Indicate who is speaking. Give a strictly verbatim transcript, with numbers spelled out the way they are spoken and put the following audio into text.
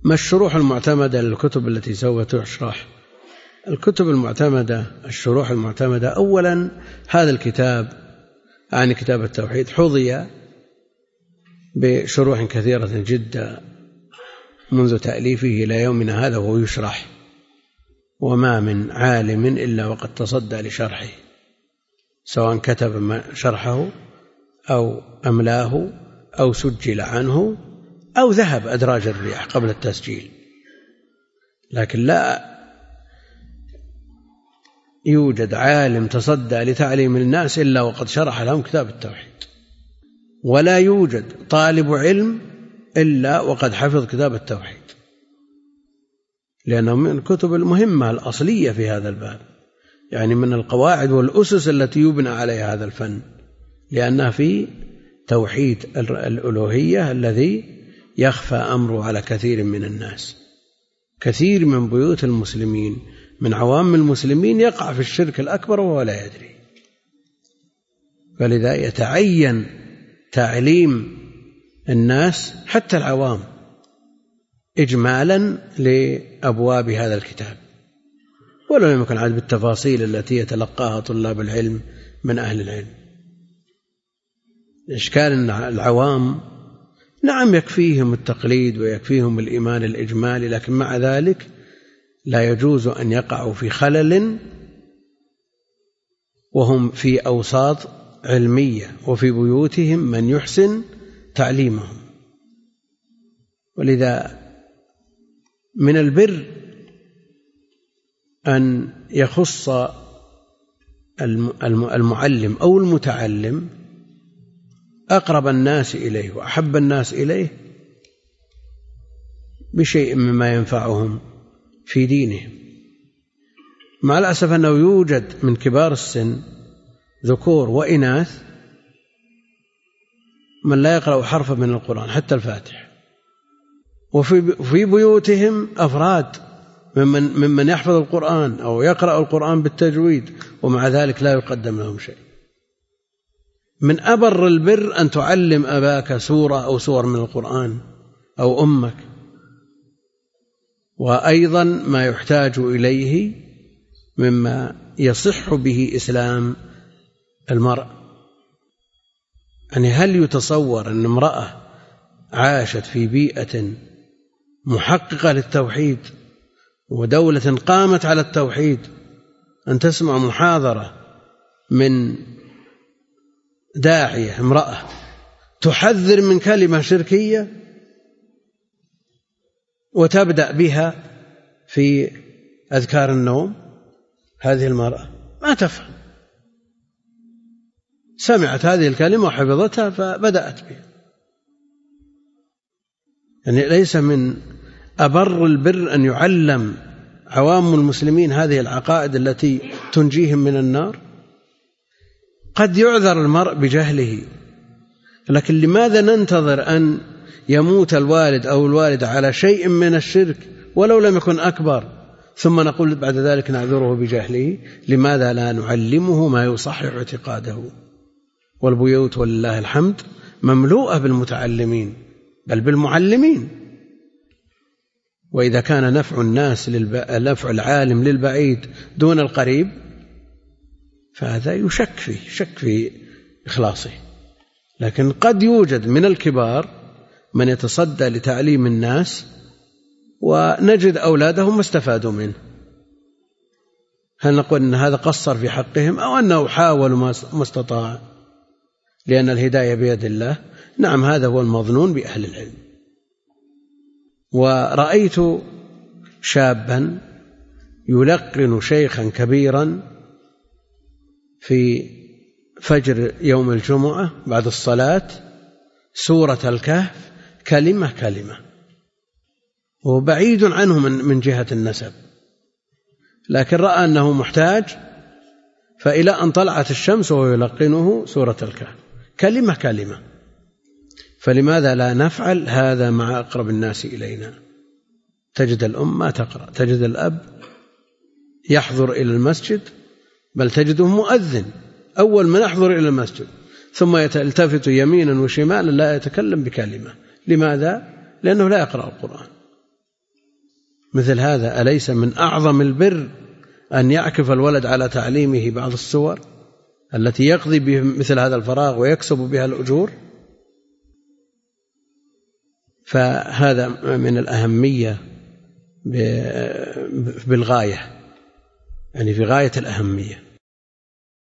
Speaker 1: ما الشروح المعتمدة للكتب التي سوف تشرح؟ الكتب المعتمدة، الشروح المعتمدة، أولا هذا الكتاب عن كتاب التوحيد حظي بشروح كثيرة جدا منذ تأليفه إلى يومنا هذا وهو يشرح، وما من عالم إلا وقد تصدى لشرحه، سواء كتب شرحه أو أملاه أو سجل عنه أو ذهب أدراج الرياح قبل التسجيل. لكن لا يوجد عالم تصدى لتعليم الناس إلا وقد شرح لهم كتاب التوحيد، ولا يوجد طالب علم إلا وقد حفظ كتاب التوحيد، لأنه من الكتب المهمة الأصلية في هذا الباب، يعني من القواعد والأسس التي يبنى عليها هذا الفن، لأنها في توحيد الألوهية الذي يخفى أمره على كثير من الناس. كثير من بيوت المسلمين من عوام المسلمين يقع في الشرك الأكبر وهو لا يدري، فلذا يتعين تعليم الناس حتى العوام إجمالا لأبواب هذا الكتاب، ولو لم يكن عاد بالتفاصيل التي يتلقاها طلاب العلم من أهل العلم. إشكال العوام نعم يكفيهم التقليد ويكفيهم الإيمان الإجمالي، لكن مع ذلك لا يجوز أن يقعوا في خلل وهم في أوساط علمية وفي بيوتهم من يحسن تعليمهم. ولذا من البر أن يخص المعلم أو المتعلم أقرب الناس إليه وأحب الناس إليه بشيء مما ينفعهم في دينهم. مع الأسف أنه يوجد من كبار السن ذكور وإناث من لا يقرأ حرفا من القرآن حتى الفاتحة، وفي بيوتهم أفراد ممن, ممن يحفظ القرآن أو يقرأ القرآن بالتجويد، ومع ذلك لا يقدم لهم شيء. من أبر البر أن تعلم أباك سورة أو سور من القرآن أو أمك. وأيضا ما يحتاج إليه مما يصح به إسلام المرء، يعني هل يتصور أن امرأة عاشت في بيئة محققة للتوحيد ودولة قامت على التوحيد أن تسمع محاضرة من داعية امرأة تحذر من كلمة شركية وتبدأ بها في أذكار النوم؟ هذه المرأة ما تفهم، سمعت هذه الكلمة وحفظتها فبدأت بها. يعني ليس من أبر البر أن يعلم عوام المسلمين هذه العقائد التي تنجيهم من النار. قد يعذر المرء بجهله، لكن لماذا ننتظر أن يموت الوالد أو الوالدة على شيء من الشرك ولو لم يكن أكبر ثم نقول بعد ذلك نعذره بجهله؟ لماذا لا نعلمه ما يصحح اعتقاده؟ والبيوت ولله الحمد مملوءة بالمتعلمين بل بالمعلمين. وإذا كان نفع الناس للب... نفع العالم للبعيد دون القريب فهذا يشك فيه شك في إخلاصه. لكن قد يوجد من الكبار من يتصدى لتعليم الناس ونجد أولادهم استفادوا منه. هل نقول أن هذا قصر في حقهم أو أنه حاول ما استطاع؟ لأن الهداية بيد الله. نعم، هذا هو المظنون بأهل العلم. ورأيت شابا يلقن شيخا كبيرا في فجر يوم الجمعة بعد الصلاة سورة الكهف كلمة كلمة، وبعيد عنه من من جهة النسب، لكن رأى أنه محتاج فإلى أن طلعت الشمس وهو يلقنه سورة الكهف كلمة كلمة. فلماذا لا نفعل هذا مع أقرب الناس إلينا؟ تجد الأم ما تقرأ، تجد الأب يحضر إلى المسجد بل تجده مؤذن أول من يحضر إلى المسجد ثم يلتفت يمينا وشمالا لا يتكلم بكلمة. لماذا؟ لأنه لا يقرأ القرآن. مثل هذا أليس من أعظم البر أن يعكف الولد على تعليمه بعض السور التي يقضي بها مثل هذا الفراغ ويكسب بها الأجور؟ فهذا من الأهمية بالغاية، يعني في غاية الأهمية.